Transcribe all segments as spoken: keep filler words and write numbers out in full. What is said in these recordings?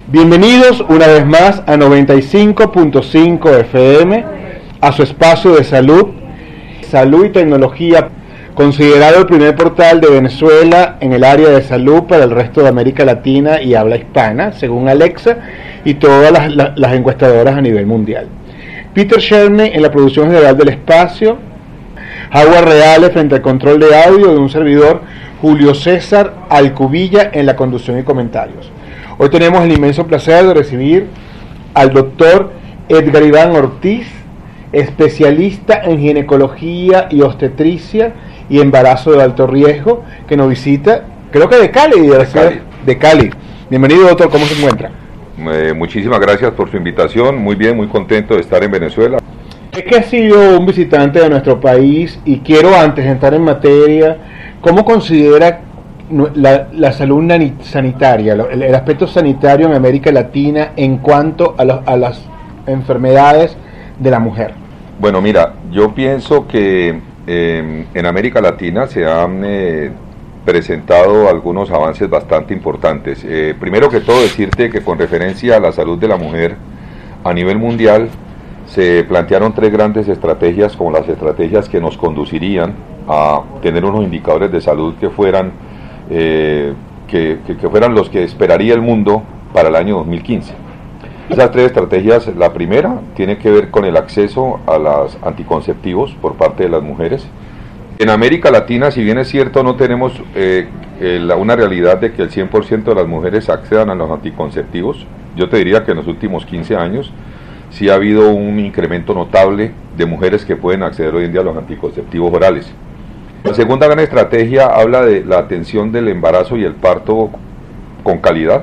Bienvenidos una vez más a noventa y cinco punto cinco F M, a su espacio de salud, salud y tecnología, considerado el primer portal de Venezuela en el área de salud para el resto de América Latina y habla hispana, según Alexa y todas las, las, las encuestadoras a nivel mundial. Peter Sherman en la producción general del espacio, Howard Reales frente al control de audio de un servidor, Julio César Alcubilla en la conducción y comentarios. Hoy tenemos el inmenso placer de recibir al doctor Edgar Iván Ortiz, especialista en ginecología y obstetricia y embarazo de alto riesgo, que nos visita, creo que de Cali, de, de, Cali. de Cali. Bienvenido, doctor, ¿cómo se encuentra? Eh, muchísimas gracias por su invitación, muy bien, muy contento de estar en Venezuela. Es que ha sido un visitante de nuestro país y quiero, antes de entrar en materia, ¿cómo considera La, la salud sanitaria, el, el aspecto sanitario en América Latina en cuanto a, lo, a las enfermedades de la mujer? Bueno, mira, yo pienso que eh, en América Latina se han eh, presentado algunos avances bastante importantes. Eh, primero que todo, decirte que con referencia a la salud de la mujer a nivel mundial se plantearon tres grandes estrategias como las estrategias que nos conducirían a tener unos indicadores de salud que fueran Eh, que, que, que fueran los que esperaría el mundo para el año dos mil quince. Esas tres estrategias, la primera tiene que ver con el acceso a los anticonceptivos por parte de las mujeres. En América Latina, si bien es cierto, no tenemos eh, eh, la, una realidad de que el cien por ciento de las mujeres accedan a los anticonceptivos. Yo te diría que en los últimos quince años sí ha habido un incremento notable de mujeres que pueden acceder hoy en día a los anticonceptivos orales. La segunda gran estrategia habla de la atención del embarazo y el parto con calidad,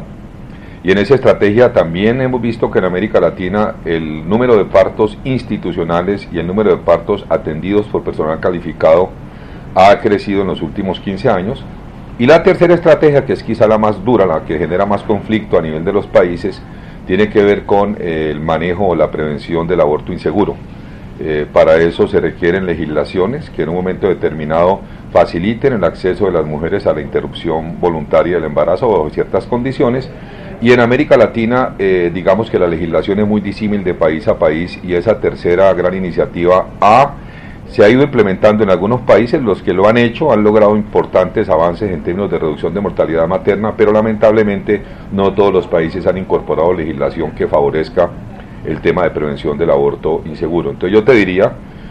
y en esa estrategia también hemos visto que en América Latina el número de partos institucionales y el número de partos atendidos por personal calificado ha crecido en los últimos quince años. Y la tercera estrategia, que es quizá la más dura, la que genera más conflicto a nivel de los países, tiene que ver con el manejo o la prevención del aborto inseguro. Eh, para eso se requieren legislaciones que en un momento determinado faciliten el acceso de las mujeres a la interrupción voluntaria del embarazo bajo ciertas condiciones, y en América Latina eh, digamos que la legislación es muy disímil de país a país, y esa tercera gran iniciativa ha, se ha ido implementando en algunos países. Los que lo han hecho han logrado importantes avances en términos de reducción de mortalidad materna, pero lamentablemente no todos los países han incorporado legislación que favorezca el tema de prevención del aborto inseguro. Entonces yo te diría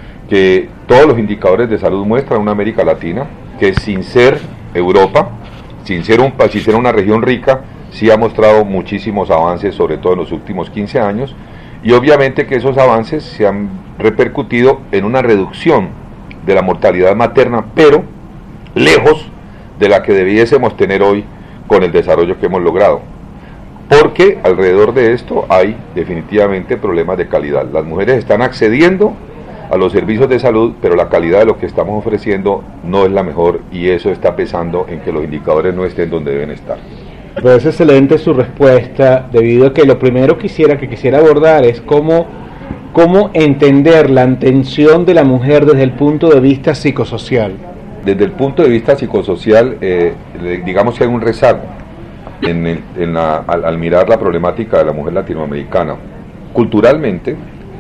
que todos los indicadores de salud muestran una América Latina que, sin ser Europa, sin ser, un, sin ser una región rica, sí ha mostrado muchísimos avances, sobre todo en los últimos quince años, y obviamente que esos avances se han repercutido en una reducción de la mortalidad materna, pero lejos de la que debiésemos tener hoy con el desarrollo que hemos logrado. Porque alrededor de esto hay definitivamente problemas de calidad. Las mujeres están accediendo a los servicios de salud, pero la calidad de lo que estamos ofreciendo no es la mejor, y eso está pesando en que los indicadores no estén donde deben estar. Pero es excelente su respuesta, debido a que lo primero quisiera, que quisiera abordar es cómo, cómo entender la atención de la mujer desde el punto de vista psicosocial. Desde el punto de vista psicosocial, eh, digamos que hay un rezago En el, en la, al, al mirar la problemática de la mujer latinoamericana. Culturalmente,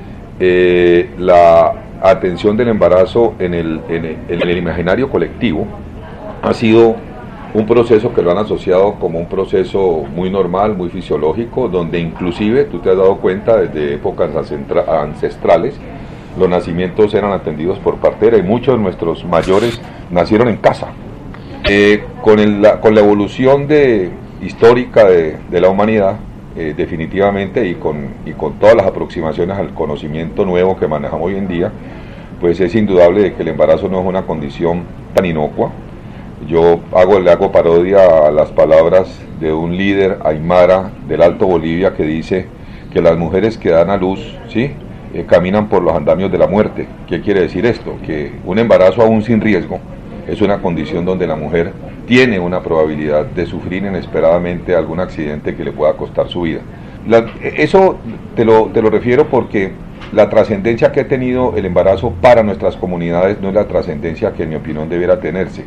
eh, la atención del embarazo en el, en, el, en el imaginario colectivo ha sido un proceso que lo han asociado como un proceso muy normal, muy fisiológico, donde inclusive, tú te has dado cuenta, desde épocas ancestrales, los nacimientos eran atendidos por partera, y muchos de nuestros mayores nacieron en casa. Eh, con, el, la, con la evolución de histórica de, de la humanidad, eh, definitivamente, y con, y con todas las aproximaciones al conocimiento nuevo que manejamos hoy en día, pues es indudable de que el embarazo no es una condición tan inocua. Yo hago, le hago parodia a las palabras de un líder aymara del Alto Bolivia que dice que las mujeres que dan a luz, ¿sí?, eh, caminan por los andamios de la muerte. ¿Qué quiere decir esto? Que un embarazo aún sin riesgo es una condición donde la mujer tiene una probabilidad de sufrir inesperadamente algún accidente que le pueda costar su vida. La, eso te lo, te lo refiero porque la trascendencia que ha tenido el embarazo para nuestras comunidades no es la trascendencia que en mi opinión debiera tenerse.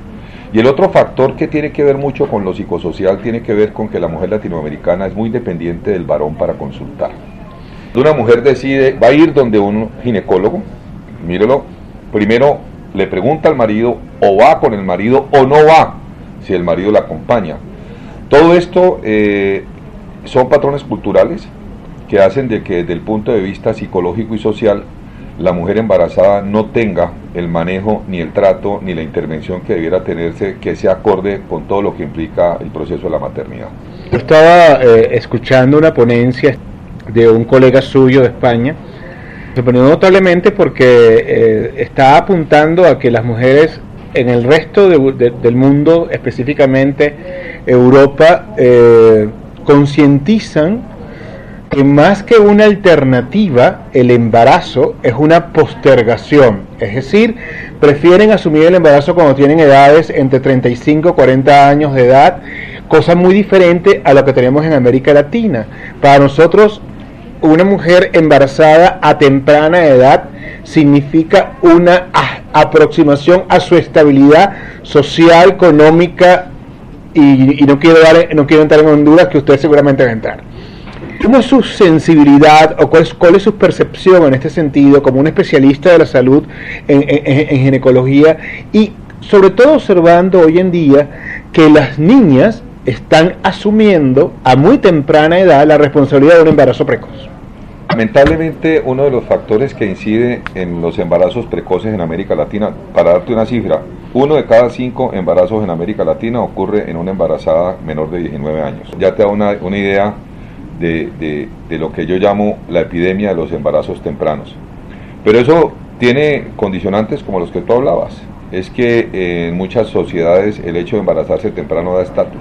Y el otro factor que tiene que ver mucho con lo psicosocial tiene que ver con que la mujer latinoamericana es muy dependiente del varón para consultar. Una mujer decide, va a ir donde un ginecólogo, mírelo, primero le pregunta al marido o va con el marido o no va, si el marido la acompaña. Todo esto eh, son patrones culturales que hacen de que desde el punto de vista psicológico y social la mujer embarazada no tenga el manejo, ni el trato, ni la intervención que debiera tenerse, que sea acorde con todo lo que implica el proceso de la maternidad. Yo estaba eh, escuchando una ponencia de un colega suyo de España, me sorprendió notablemente porque eh, está apuntando a que las mujeres en el resto de, de, del mundo, específicamente Europa, eh, concientizan que más que una alternativa, el embarazo es una postergación, es decir, prefieren asumir el embarazo cuando tienen edades entre treinta y cinco y cuarenta años de edad, cosa muy diferente a lo que tenemos en América Latina. Para nosotros, una mujer embarazada a temprana edad significa una aproximación a su estabilidad social, económica, y, y no quiero dar, no quiero entrar en Honduras, que usted seguramente va a entrar. ¿Cómo es su sensibilidad o cuál es, cuál es su percepción en este sentido como un especialista de la salud en, en, en ginecología, y sobre todo observando hoy en día que las niñas están asumiendo a muy temprana edad la responsabilidad de un embarazo precoz? Lamentablemente, uno de los factores que incide en los embarazos precoces en América Latina, para darte una cifra, uno de cada cinco embarazos en América Latina ocurre en una embarazada menor de diecinueve años. Ya te da una, una idea de, de, de lo que yo llamo la epidemia de los embarazos tempranos. Pero eso tiene condicionantes como los que tú hablabas. Es que en muchas sociedades el hecho de embarazarse temprano da estatus.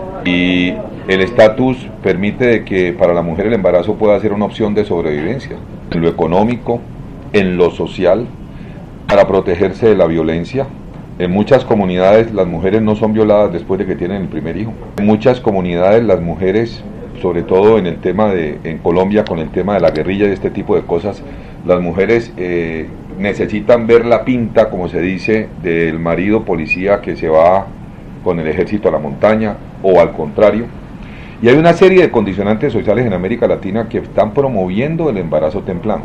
Y el estatus permite de que para la mujer el embarazo pueda ser una opción de sobrevivencia, en lo económico, en lo social, para protegerse de la violencia. En muchas comunidades las mujeres no son violadas después de que tienen el primer hijo. En muchas comunidades las mujeres, sobre todo en el tema de, en Colombia, con el tema de la guerrilla y este tipo de cosas, las mujeres eh, necesitan ver la pinta, como se dice, del marido policía que se va con el ejército a la montaña, o al contrario. Y hay una serie de condicionantes sociales en América Latina que están promoviendo el embarazo temprano.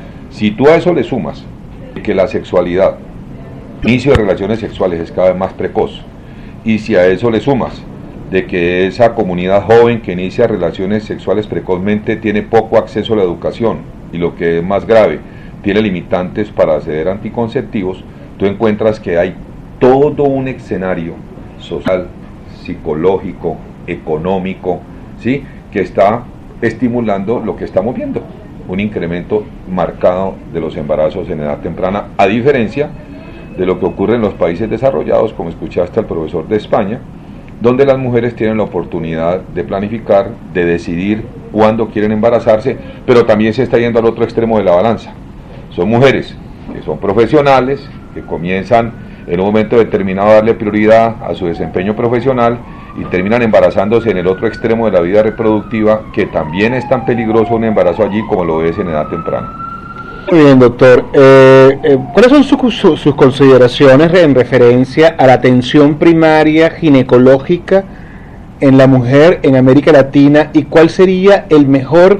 Si tú a eso le sumas que la sexualidad, inicio de relaciones sexuales es cada vez más precoz, y si a eso le sumas de que esa comunidad joven que inicia relaciones sexuales precozmente tiene poco acceso a la educación, y lo que es más grave, tiene limitantes para acceder a anticonceptivos, tú encuentras que hay todo un escenario social, psicológico, económico, ¿sí?, que está estimulando lo que estamos viendo, un incremento marcado de los embarazos en edad temprana, a diferencia de lo que ocurre en los países desarrollados, como escuchaste al profesor de España, donde las mujeres tienen la oportunidad de planificar, de decidir cuándo quieren embarazarse, pero también se está yendo al otro extremo de la balanza. Son mujeres que son profesionales, que comienzan en un momento determinado a darle prioridad a su desempeño profesional y terminan embarazándose en el otro extremo de la vida reproductiva, que también es tan peligroso un embarazo allí como lo es en edad temprana. Muy bien, doctor. Eh, eh, ¿Cuáles son sus, sus, sus consideraciones en referencia a la atención primaria ginecológica en la mujer en América Latina, y cuál sería el mejor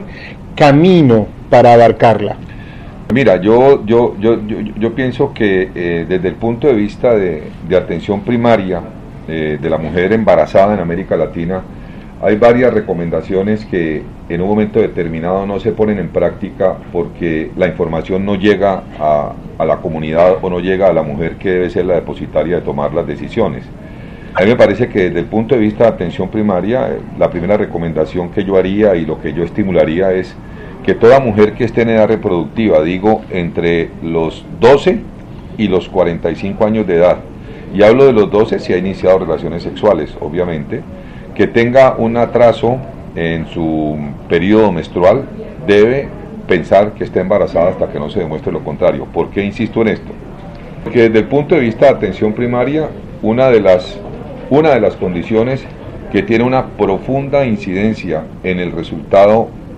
camino para abarcarla? Mira, yo, yo, yo, yo, yo pienso que eh, desde el punto de vista de, de atención primaria eh, de la mujer embarazada en América Latina, hay varias recomendaciones que en un momento determinado no se ponen en práctica porque la información no llega a, a la comunidad, o no llega a la mujer que debe ser la depositaria de tomar las decisiones. A mí me parece que desde el punto de vista de atención primaria, eh, la primera recomendación que yo haría y lo que yo estimularía es que toda mujer que esté en edad reproductiva, digo entre los doce y los cuarenta y cinco años de edad, y hablo de los doce si ha iniciado relaciones sexuales, obviamente, que tenga un atraso en su periodo menstrual, debe pensar que está embarazada hasta que no se demuestre lo contrario. ¿Por qué insisto en esto? Porque desde el punto de vista de atención primaria, una de las, una de las condiciones que tiene una profunda incidencia en el resultado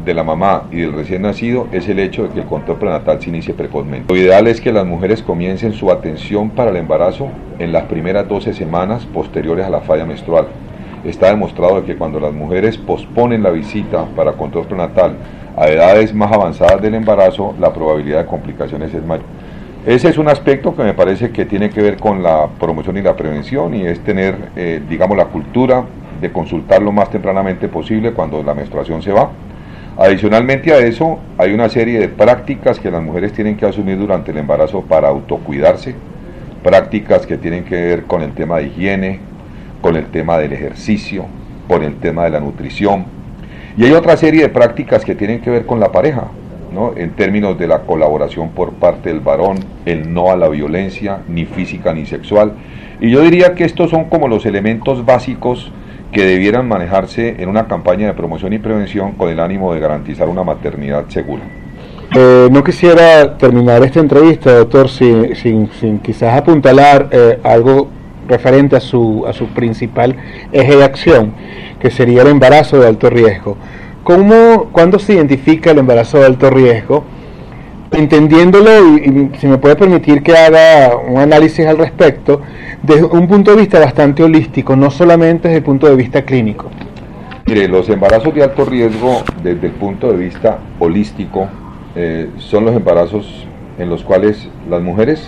de la mamá y del recién nacido es el hecho de que el control prenatal se inicie precozmente. Lo ideal es que las mujeres comiencen su atención para el embarazo en las primeras doce semanas posteriores a la falla menstrual. Está demostrado que cuando las mujeres posponen la visita para control prenatal a edades más avanzadas del embarazo, la probabilidad de complicaciones es mayor. Ese es un aspecto que me parece que tiene que ver con la promoción y la prevención, y es tener, eh, digamos, la cultura de consultar lo más tempranamente posible cuando la menstruación se va. Adicionalmente a eso, hay una serie de prácticas que las mujeres tienen que asumir durante el embarazo para autocuidarse, prácticas que tienen que ver con el tema de higiene, con el tema del ejercicio, con el tema de la nutrición, y hay otra serie de prácticas que tienen que ver con la pareja, ¿no? En términos de la colaboración por parte del varón, el no a la violencia, ni física ni sexual, y yo diría que estos son como los elementos básicos que debieran manejarse en una campaña de promoción y prevención con el ánimo de garantizar una maternidad segura. Eh, no quisiera terminar esta entrevista, doctor, sin, sin, sin quizás apuntalar eh, algo referente a su, a su principal eje de acción, que sería el embarazo de alto riesgo. ¿Cómo, cuándo se identifica el embarazo de alto riesgo? Entendiéndolo, y, y si me puede permitir que haga un análisis al respecto, desde un punto de vista bastante holístico, no solamente desde el punto de vista clínico. Mire, los embarazos de alto riesgo, desde el punto de vista holístico, eh, son los embarazos en los cuales las mujeres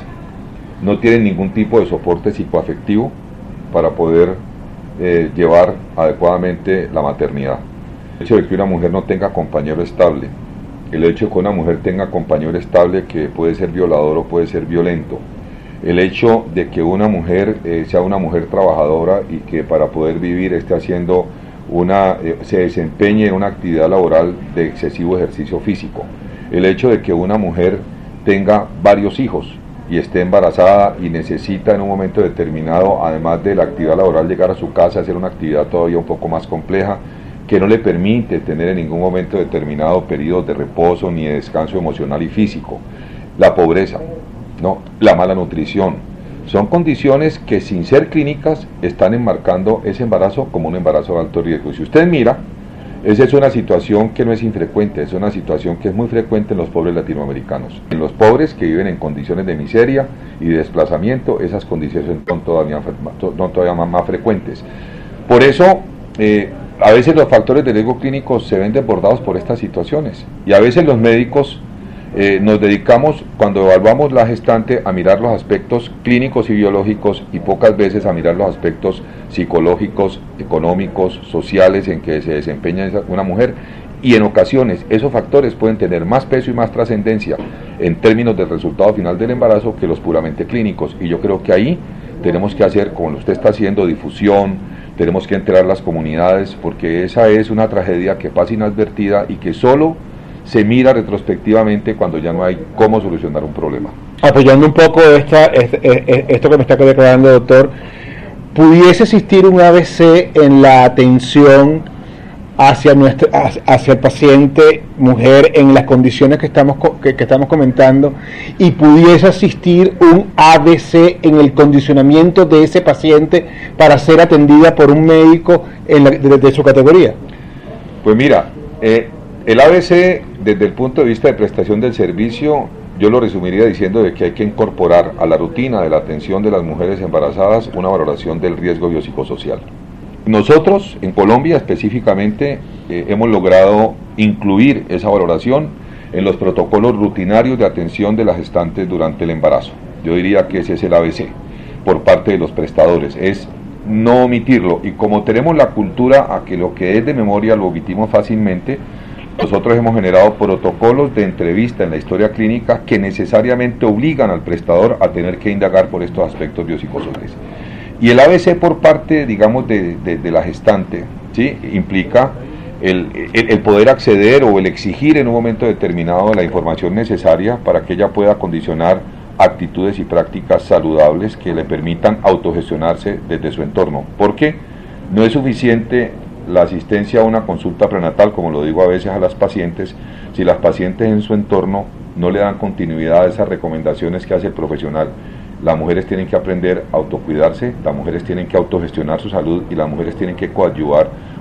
no tienen ningún tipo de soporte psicoafectivo para poder eh, llevar adecuadamente la maternidad. El hecho de que una mujer no tenga compañero estable, el hecho de que una mujer tenga compañero estable que puede ser violador o puede ser violento, el hecho de que una mujer eh, sea una mujer trabajadora y que para poder vivir esté haciendo una, eh, se desempeñe en una actividad laboral de excesivo ejercicio físico, el hecho de que una mujer tenga varios hijos y esté embarazada y necesita en un momento determinado, además de la actividad laboral, llegar a su casa a hacer una actividad todavía un poco más compleja, que no le permite tener en ningún momento determinado periodos de reposo ni de descanso emocional y físico, la pobreza, ¿no? La mala nutrición, son condiciones que sin ser clínicas están enmarcando ese embarazo como un embarazo de alto riesgo. Y si usted mira, esa es una situación que no es infrecuente, es una situación que es muy frecuente en los pobres latinoamericanos. En los pobres que viven en condiciones de miseria y de desplazamiento, esas condiciones son todavía, son todavía más, más frecuentes. Por eso, eh, a veces los factores de riesgo clínico se ven desbordados por estas situaciones, y a veces los médicos eh, nos dedicamos, cuando evaluamos la gestante, a mirar los aspectos clínicos y biológicos, y pocas veces a mirar los aspectos psicológicos, económicos, sociales en que se desempeña una mujer, y en ocasiones esos factores pueden tener más peso y más trascendencia en términos del resultado final del embarazo que los puramente clínicos, y yo creo que ahí tenemos que hacer, como usted está haciendo, difusión. Tenemos que enterar las comunidades, porque esa es una tragedia que pasa inadvertida y que solo se mira retrospectivamente cuando ya no hay cómo solucionar un problema. Apoyando un poco esta, este, esto que me está declarando, doctor, ¿pudiese existir un A B C en la atención hacia nuestro, hacia el paciente mujer en las condiciones que estamos que, que estamos comentando, y pudiese existir un A B C en el condicionamiento de ese paciente para ser atendida por un médico en la, de, de su categoría? Pues mira, eh, el A B C desde el punto de vista de prestación del servicio, yo lo resumiría diciendo de que hay que incorporar a la rutina de la atención de las mujeres embarazadas una valoración del riesgo biopsicosocial. Nosotros, en Colombia específicamente, eh, hemos logrado incluir esa valoración en los protocolos rutinarios de atención de las gestantes durante el embarazo. Yo diría que ese es el A B C por parte de los prestadores, es no omitirlo, y como tenemos la cultura a que lo que es de memoria lo omitimos fácilmente, nosotros hemos generado protocolos de entrevista en la historia clínica que necesariamente obligan al prestador a tener que indagar por estos aspectos biopsicosociales. Y el A B C por parte, digamos, de, de, de la gestante, ¿sí? Implica el, el, el poder acceder o el exigir en un momento determinado la información necesaria para que ella pueda condicionar actitudes y prácticas saludables que le permitan autogestionarse desde su entorno. Porque no es suficiente la asistencia a una consulta prenatal, como lo digo a veces a las pacientes, si las pacientes en su entorno no le dan continuidad a esas recomendaciones que hace el profesional. Las mujeres tienen que aprender a autocuidarse, las mujeres tienen que autogestionar su salud, y las mujeres tienen que coadyuvar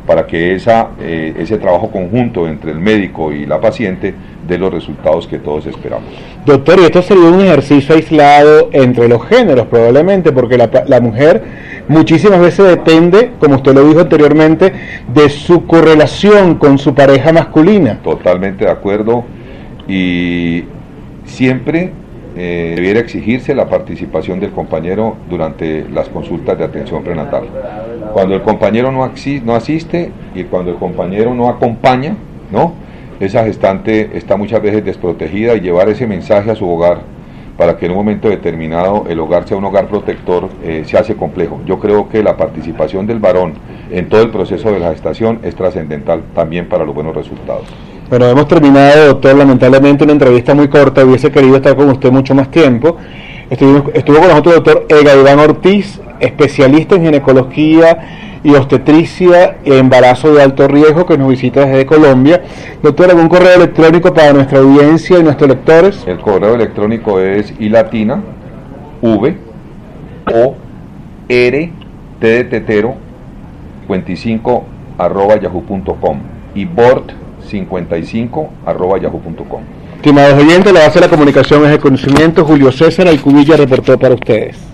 para que esa, eh, ese trabajo conjunto entre el médico y la paciente dé los resultados que todos esperamos. Doctor, y esto sería un ejercicio aislado entre los géneros probablemente, porque la, la mujer muchísimas veces depende, como usted lo dijo anteriormente, de su correlación con su pareja masculina. Totalmente de acuerdo, y siempre eh, debiera exigirse la participación del compañero durante las consultas de atención prenatal. Cuando el compañero no, axi, no asiste y cuando el compañero no acompaña, ¿no?, esa gestante está muchas veces desprotegida, y llevar ese mensaje a su hogar para que en un momento determinado el hogar sea un hogar protector eh, se hace complejo. Yo creo que la participación del varón en todo el proceso de la gestación es trascendental también para los buenos resultados. Bueno, hemos terminado, doctor, lamentablemente una entrevista muy corta, hubiese querido estar con usted mucho más tiempo. Estuvimos, estuvo con nosotros el doctor Edgar Iván Ortiz, especialista en ginecología y obstetricia y embarazo de alto riesgo, que nos visita desde Colombia. Doctor, ¿algún correo electrónico para nuestra audiencia y nuestros lectores? El correo electrónico es i latina, v, o, r, t de tetero, cincuenta y cinco arroba yahoo punto com y bort cincuenta y cinco arroba yahoo punto com. Estimados oyentes, la base de la comunicación es el conocimiento. Julio César Alcubilla reportó para ustedes.